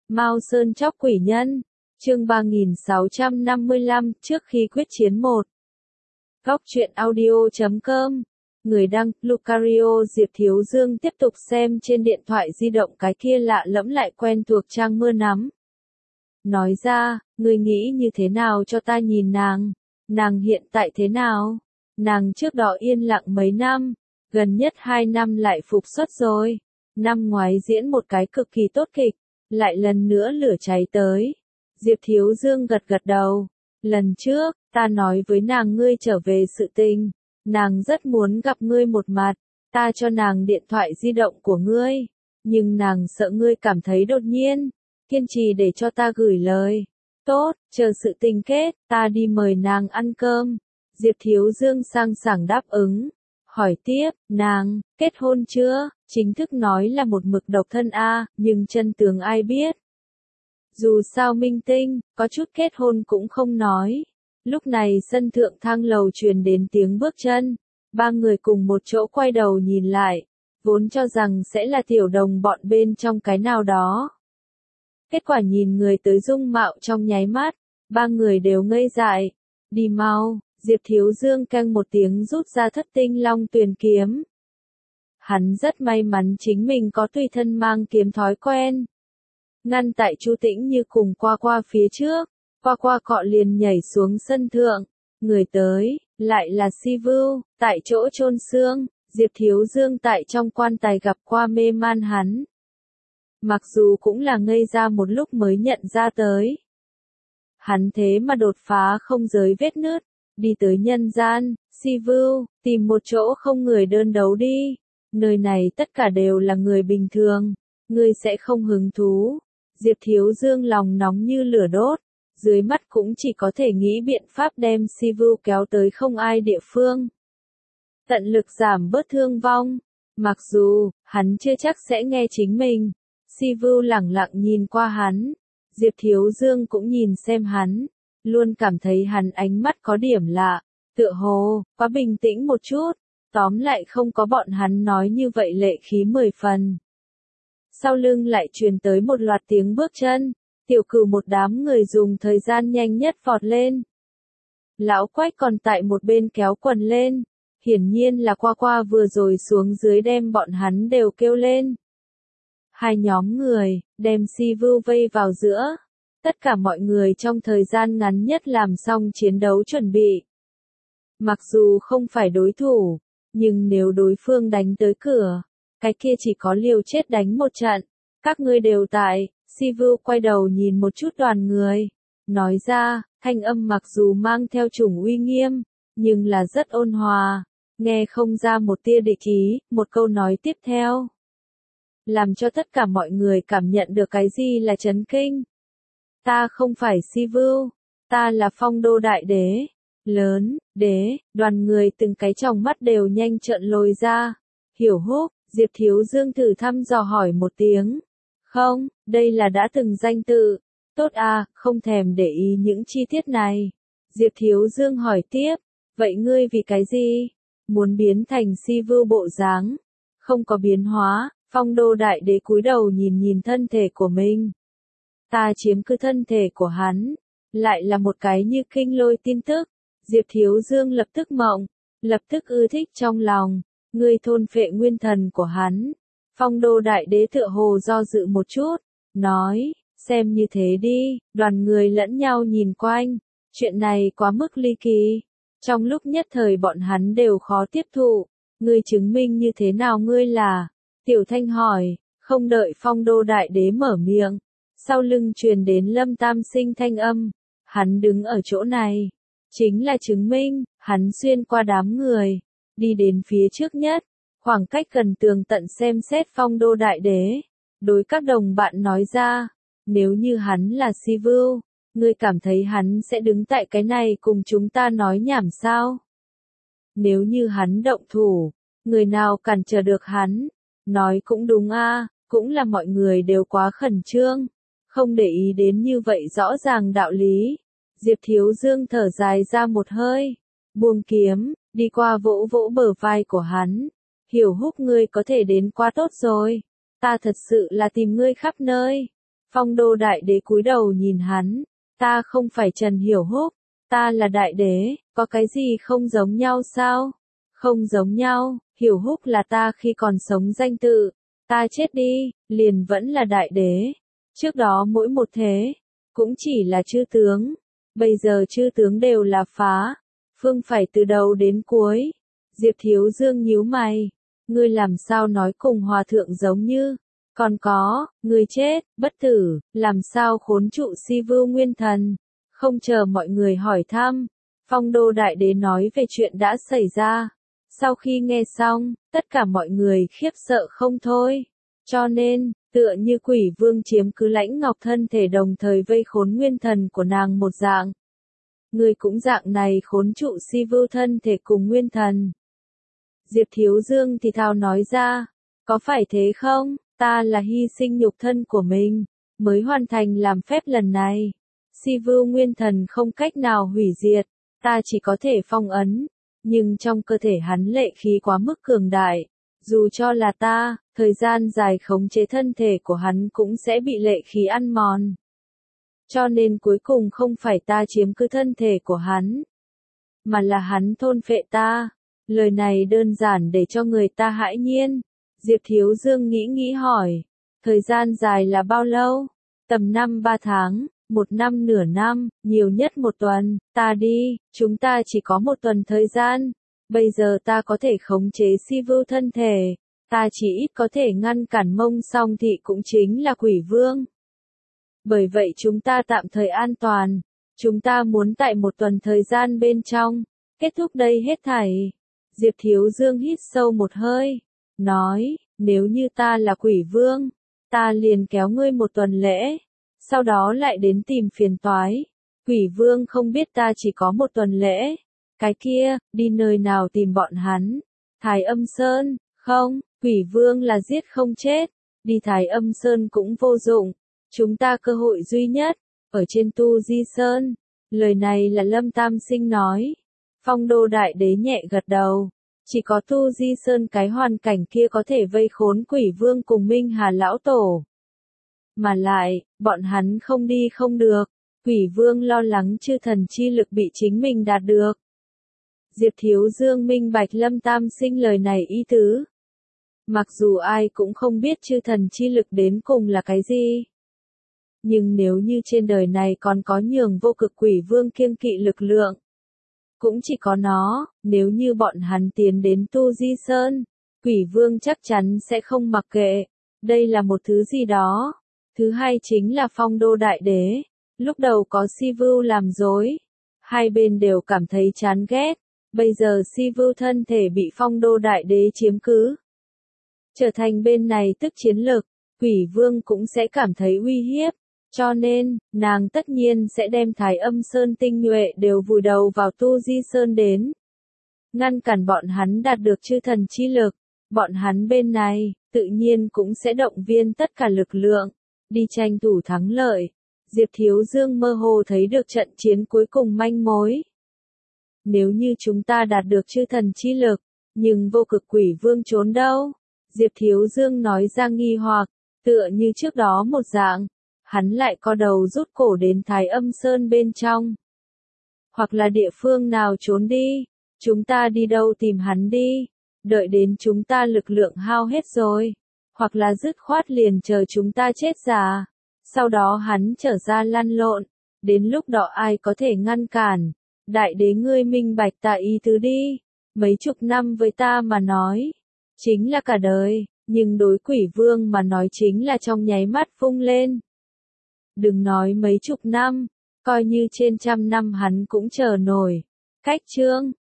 Mao Sơn chóc quỷ nhân, chương 3655, trước khi quyết chiến 1. Góc truyện audio.com. Người đăng, Lucario. Diệp Thiếu Dương tiếp tục xem trên điện thoại di động cái kia lạ lẫm lại quen thuộc trang mưa nắm. Nói ra, ngươi nghĩ như thế nào cho ta nhìn nàng? Nàng hiện tại thế nào? Nàng trước đó yên lặng mấy năm, gần nhất 2 năm lại phục xuất rồi. Năm ngoái diễn một cái cực kỳ tốt kịch, lại lần nữa lửa cháy tới. Diệp Thiếu Dương gật gật đầu. Lần trước, ta nói với nàng ngươi trở về sự tình. Nàng rất muốn gặp ngươi một mặt. Ta cho nàng điện thoại di động của ngươi. Nhưng nàng sợ ngươi cảm thấy đột nhiên. Kiên trì để cho ta gửi lời. Tốt, chờ sự tình kết, ta đi mời nàng ăn cơm. Diệp Thiếu Dương sang sảng đáp ứng. Hỏi tiếp, nàng, kết hôn chưa? Chính thức nói là một mực độc thân nhưng chân tướng ai biết. Dù sao minh tinh, có chút kết hôn cũng không nói. Lúc này sân thượng thang lầu truyền đến tiếng bước chân. Ba người cùng một chỗ quay đầu nhìn lại. Vốn cho rằng sẽ là tiểu đồng bọn bên trong cái nào đó. Kết quả nhìn người tới dung mạo trong nháy mắt. Ba người đều ngây dại. Đi mau. Diệp Thiếu Dương keng một tiếng rút ra Thất Tinh Long Tuyền kiếm. Hắn rất may mắn chính mình có tùy thân mang kiếm thói quen. Ngăn tại Chu Tĩnh Như cùng qua phía trước, qua cọ liền nhảy xuống sân thượng. Người tới, lại là Si Vưu, tại chỗ chôn xương. Diệp Thiếu Dương tại trong quan tài gặp qua mê man hắn. Mặc dù cũng là ngây ra một lúc mới nhận ra tới. Hắn thế mà đột phá không giới vết nứt. Đi tới nhân gian, Si Vưu, tìm một chỗ không người đơn đấu đi. Nơi này tất cả đều là người bình thường. Ngươi sẽ không hứng thú. Diệp Thiếu Dương lòng nóng như lửa đốt. Dưới mắt cũng chỉ có thể nghĩ biện pháp đem Si Vưu kéo tới không ai địa phương. Tận lực giảm bớt thương vong. Mặc dù, hắn chưa chắc sẽ nghe chính mình. Si Vưu lẳng lặng nhìn qua hắn. Diệp Thiếu Dương cũng nhìn xem hắn. Luôn cảm thấy hắn ánh mắt có điểm lạ, tựa hồ, quá bình tĩnh một chút, tóm lại không có bọn hắn nói như vậy lệ khí 10 phần. Sau lưng lại truyền tới một loạt tiếng bước chân, Tiểu Cửu một đám người dùng thời gian nhanh nhất vọt lên. Lão Quách còn tại một bên kéo quần lên, hiển nhiên là qua vừa rồi xuống dưới đem bọn hắn đều kêu lên. Hai nhóm người, đem Si Vưu vây vào giữa. Tất cả mọi người trong thời gian ngắn nhất làm xong chiến đấu chuẩn bị. Mặc dù không phải đối thủ, nhưng nếu đối phương đánh tới cửa, cái kia chỉ có liều chết đánh một trận. Các ngươi đều tại. Si Vưu quay đầu nhìn một chút đoàn người. Nói ra, thanh âm mặc dù mang theo chủng uy nghiêm, nhưng là rất ôn hòa. Nghe không ra một tia địch ý, một câu nói tiếp theo. Làm cho tất cả mọi người cảm nhận được cái gì là chấn kinh. Ta không phải Si Vưu, ta là Phong Đô Đại Đế. Lớn, đế, đoàn người từng cái tròng mắt đều nhanh trợn lồi ra. Hiểu húp, Diệp Thiếu Dương thử thăm dò hỏi một tiếng. Không, đây là đã từng danh tự. Tốt không thèm để ý những chi tiết này. Diệp Thiếu Dương hỏi tiếp, vậy ngươi vì cái gì? Muốn biến thành Si Vưu bộ dáng? Không có biến hóa. Phong Đô Đại Đế cúi đầu nhìn thân thể của mình. Ta chiếm cứ thân thể của hắn, lại là một cái như kinh lôi tin tức. Diệp Thiếu Dương lập tức mộng, lập tức ưa thích trong lòng. Ngươi thôn phệ nguyên thần của hắn. Phong Đô Đại Đế tựa hồ do dự một chút, nói, xem như thế đi. Đoàn người lẫn nhau nhìn quanh, chuyện này quá mức ly kỳ. Trong lúc nhất thời bọn hắn đều khó tiếp thụ. Ngươi chứng minh như thế nào ngươi là? Tiểu Thanh hỏi, không đợi Phong Đô Đại Đế mở miệng. Sau lưng truyền đến Lâm Tam Sinh thanh âm. Hắn đứng ở chỗ này. Chính là chứng minh, hắn xuyên qua đám người. Đi đến phía trước nhất. Khoảng cách gần tường tận xem xét Phong Đô Đại Đế. Đối các đồng bạn nói ra. Nếu như hắn là Si Vưu, ngươi cảm thấy hắn sẽ đứng tại cái này cùng chúng ta nói nhảm sao? Nếu như hắn động thủ, người nào cản trở được hắn? Nói cũng đúng cũng là mọi người đều quá khẩn trương. Không để ý đến như vậy rõ ràng đạo lý. Diệp Thiếu Dương thở dài ra một hơi. Buông kiếm, đi qua vỗ vỗ bờ vai của hắn. Hiểu húp ngươi có thể đến quá tốt rồi. Ta thật sự là tìm ngươi khắp nơi. Phong Đô Đại Đế cúi đầu nhìn hắn, ta không phải Trần Hiểu Húc, ta là Đại Đế, có cái gì không giống nhau sao? Không giống nhau, Hiểu Húc là ta khi còn sống danh tự, ta chết đi, liền vẫn là Đại Đế. Trước đó mỗi một thế, cũng chỉ là chư tướng, bây giờ chư tướng đều là phá, phương phải từ đầu đến cuối. Diệp Thiếu Dương nhíu mày, ngươi làm sao nói cùng hòa thượng giống như, còn có, ngươi chết, bất tử, làm sao khốn trụ Si Vưu Nguyên Thần. Không chờ mọi người hỏi thăm, Phong Đô Đại Đế nói về chuyện đã xảy ra. Sau khi nghe xong, tất cả mọi người khiếp sợ không thôi. Cho nên, tựa như quỷ vương chiếm cứ Lãnh Ngọc thân thể đồng thời vây khốn nguyên thần của nàng một dạng. Người cũng dạng này khốn trụ Si Vưu thân thể cùng nguyên thần. Diệp Thiếu Dương thì thào nói ra, có phải thế không, ta là hy sinh nhục thân của mình, mới hoàn thành làm phép lần này. Si Vưu nguyên thần không cách nào hủy diệt, ta chỉ có thể phong ấn, nhưng trong cơ thể hắn lệ khí quá mức cường đại, dù cho là ta, thời gian dài khống chế thân thể của hắn cũng sẽ bị lệ khí ăn mòn. Cho nên cuối cùng không phải ta chiếm cứ thân thể của hắn, mà là hắn thôn phệ ta. Lời này đơn giản để cho người ta hãi nhiên. Diệp Thiếu Dương nghĩ hỏi, thời gian dài là bao lâu? Tầm 5-3 tháng, 1 năm nửa năm, nhiều nhất 1 tuần, ta đi, chúng ta chỉ có 1 tuần thời gian. Bây giờ ta có thể khống chế Si Vưu thân thể, ta chỉ ít có thể ngăn cản Mông Song Thị cũng chính là quỷ vương. Bởi vậy chúng ta tạm thời an toàn, chúng ta muốn tại 1 tuần thời gian bên trong, kết thúc đây hết thảy. Diệp Thiếu Dương hít sâu một hơi, nói, nếu như ta là quỷ vương, ta liền kéo ngươi 1 tuần lễ, sau đó lại đến tìm phiền toái. Quỷ vương không biết ta chỉ có 1 tuần lễ, cái kia, đi nơi nào tìm bọn hắn? Thái Âm Sơn, không, quỷ vương là giết không chết, đi Thái Âm Sơn cũng vô dụng, chúng ta cơ hội duy nhất, ở trên Tu Di Sơn. Lời này là Lâm Tam Sinh nói. Phong Đô Đại Đế nhẹ gật đầu, chỉ có Tu Di Sơn cái hoàn cảnh kia có thể vây khốn quỷ vương cùng Minh Hà Lão Tổ. Mà lại, bọn hắn không đi không được, quỷ vương lo lắng chư thần chi lực bị chính mình đạt được. Diệp Thiếu Dương minh bạch Lâm Tam Sinh lời này ý tứ. Mặc dù ai cũng không biết chư thần chi lực đến cùng là cái gì. Nhưng nếu như trên đời này còn có nhường vô cực quỷ vương kiêng kỵ lực lượng, cũng chỉ có nó. Nếu như bọn hắn tiến đến Tu Di Sơn, quỷ vương chắc chắn sẽ không mặc kệ. Đây là một thứ gì đó. Thứ hai chính là Phong Đô Đại Đế. Lúc đầu có Si Vưu làm dối, hai bên đều cảm thấy chán ghét. Bây giờ Si Vưu thân thể bị Phong Đô Đại Đế chiếm cứ, trở thành bên này tức chiến lực, quỷ vương cũng sẽ cảm thấy uy hiếp. Cho nên, nàng tất nhiên sẽ đem Thái Âm Sơn tinh nhuệ đều vùi đầu vào Tu Di Sơn đến. Ngăn cản bọn hắn đạt được chư thần chi lực. Bọn hắn bên này, tự nhiên cũng sẽ động viên tất cả lực lượng, đi tranh thủ thắng lợi. Diệp Thiếu Dương mơ hồ thấy được trận chiến cuối cùng manh mối. Nếu như chúng ta đạt được chư thần chi lực, nhưng vô cực quỷ vương trốn đâu? Diệp Thiếu Dương nói ra nghi hoặc, tựa như trước đó một dạng. Hắn lại co đầu rút cổ đến Thái Âm Sơn bên trong. Hoặc là địa phương nào trốn đi, chúng ta đi đâu tìm hắn đi, đợi đến chúng ta lực lượng hao hết rồi. Hoặc là dứt khoát liền chờ chúng ta chết già, sau đó hắn trở ra lăn lộn, đến lúc đó ai có thể ngăn cản. Đại Đế ngươi minh bạch ta ý tứ đi, mấy chục năm với ta mà nói, chính là cả đời, nhưng đối quỷ vương mà nói chính là trong nháy mắt vung lên. Đừng nói mấy chục năm, coi như trên 100 năm hắn cũng chờ nổi. Cách chương